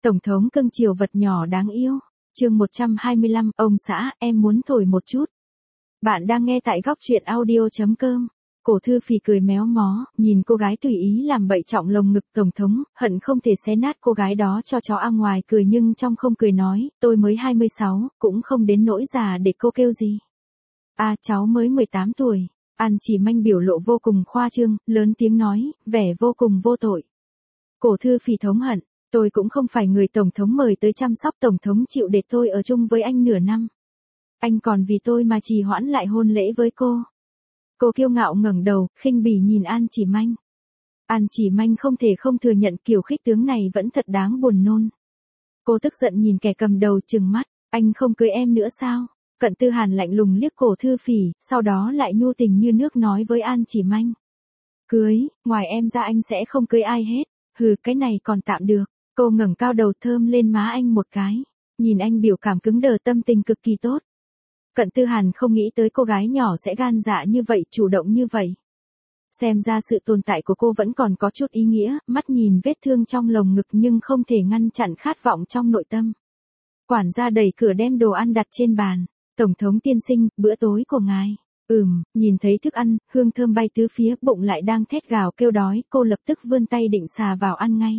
Tổng thống cưng chiều vật nhỏ đáng yêu. Chương 125, ông xã, em muốn thổi một chút. Bạn đang nghe tại góc truyện audio.com. Cổ Thư Phì cười méo mó, nhìn cô gái tùy ý làm bậy trọng lồng ngực tổng thống, hận không thể xé nát cô gái đó cho chó ăn ngoài cười nhưng trong không cười nói, tôi mới 26, cũng không đến nỗi già để cô kêu gì. À cháu mới 18 tuổi. An Chỉ Manh biểu lộ vô cùng khoa trương, lớn tiếng nói, vẻ vô cùng vô tội. Cổ Thư Phì thống hận, tôi cũng không phải người tổng thống mời tới chăm sóc, tổng thống chịu để tôi ở chung với anh nửa năm. Anh còn vì tôi mà trì hoãn lại hôn lễ với cô. Cô kiêu ngạo ngẩng đầu, khinh bỉ nhìn An Chỉ Manh. An Chỉ Manh không thể không thừa nhận kiểu khích tướng này vẫn thật đáng buồn nôn. Cô tức giận nhìn kẻ cầm đầu trừng mắt, anh không cưới em nữa sao? Cận Tư Hàn lạnh lùng liếc Cổ Thư Phì, sau đó lại nhu tình như nước nói với An Chỉ Manh. Cưới, ngoài em ra anh sẽ không cưới ai hết. Hừ, cái này còn tạm được. Cô ngẩng cao đầu thơm lên má anh một cái. Nhìn anh biểu cảm cứng đờ, tâm tình cực kỳ tốt. Cận Tư Hàn không nghĩ tới cô gái nhỏ sẽ gan dạ như vậy, chủ động như vậy. Xem ra sự tồn tại của cô vẫn còn có chút ý nghĩa, mắt nhìn vết thương trong lồng ngực nhưng không thể ngăn chặn khát vọng trong nội tâm. Quản gia đẩy cửa đem đồ ăn đặt trên bàn. Tổng thống tiên sinh, bữa tối của ngài. Nhìn thấy thức ăn, hương thơm bay tứ phía, bụng lại đang thét gào kêu đói, cô lập tức vươn tay định xà vào ăn ngay.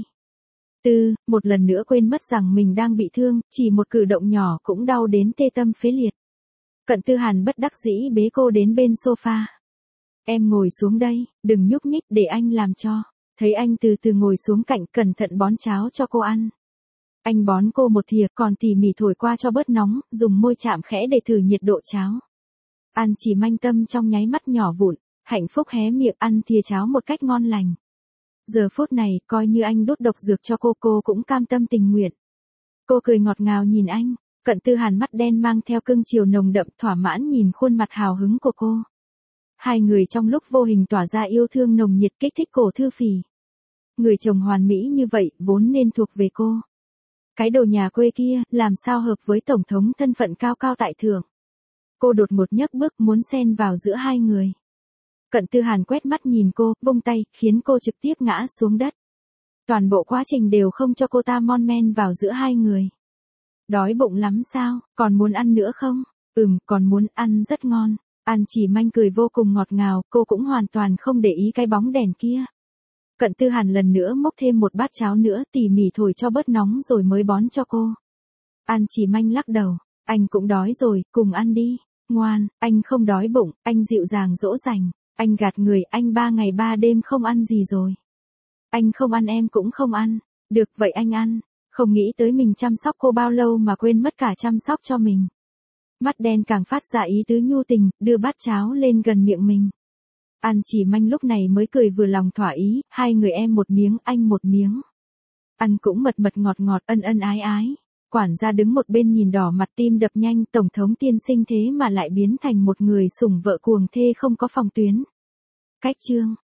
Một lần nữa quên mất rằng mình đang bị thương, chỉ một cử động nhỏ cũng đau đến tê tâm phế liệt. Cận Tư Hàn bất đắc dĩ bế cô đến bên sofa. Em ngồi xuống đây, đừng nhúc nhích để anh làm cho. Thấy anh từ từ ngồi xuống cạnh, cẩn thận bón cháo cho cô ăn. Anh bón cô một thìa, còn tỉ mỉ thổi qua cho bớt nóng, dùng môi chạm khẽ để thử nhiệt độ cháo. An Chỉ Manh tâm trong nháy mắt nhỏ vụn, hạnh phúc hé miệng ăn thìa cháo một cách ngon lành. Giờ phút này, coi như anh đốt độc dược cho cô cũng cam tâm tình nguyện. Cô cười ngọt ngào nhìn anh, Cận Tư Hàn mắt đen mang theo cưng chiều nồng đậm, thỏa mãn nhìn khuôn mặt hào hứng của cô. Hai người trong lúc vô hình tỏa ra yêu thương nồng nhiệt, kích thích Cổ Thư Phì. Người chồng hoàn mỹ như vậy, vốn nên thuộc về cô. Cái đồ nhà quê kia, làm sao hợp với tổng thống thân phận cao cao tại thượng. Cô đột ngột nhấc bước muốn xen vào giữa hai người. Cận Tư Hàn quét mắt nhìn cô, vung tay, khiến cô trực tiếp ngã xuống đất. Toàn bộ quá trình đều không cho cô ta mon men vào giữa hai người. Đói bụng lắm sao, còn muốn ăn nữa không? Còn muốn ăn, rất ngon. An Chỉ Manh cười vô cùng ngọt ngào, cô cũng hoàn toàn không để ý cái bóng đèn kia. Cận Tư Hàn lần nữa múc thêm một bát cháo nữa, tỉ mỉ thổi cho bớt nóng rồi mới bón cho cô. An Chỉ Manh lắc đầu, anh cũng đói rồi, cùng ăn đi. Ngoan, anh không đói bụng, anh dịu dàng dỗ dành. Anh gạt người, anh 3 ngày 3 đêm không ăn gì rồi. Anh không ăn em cũng không ăn. Được vậy anh ăn. Không nghĩ tới mình chăm sóc cô bao lâu mà quên mất cả chăm sóc cho mình. Mắt đen càng phát ra ý tứ nhu tình, đưa bát cháo lên gần miệng mình. An Chỉ Manh lúc này mới cười vừa lòng thỏa ý, hai người em một miếng, anh một miếng. Ăn cũng mật mật ngọt ngọt, ân ân ái ái. Quản gia đứng một bên nhìn đỏ mặt tim đập nhanh, tổng thống tiên sinh thế mà lại biến thành một người sủng vợ cuồng thê không có phòng tuyến. Cách chương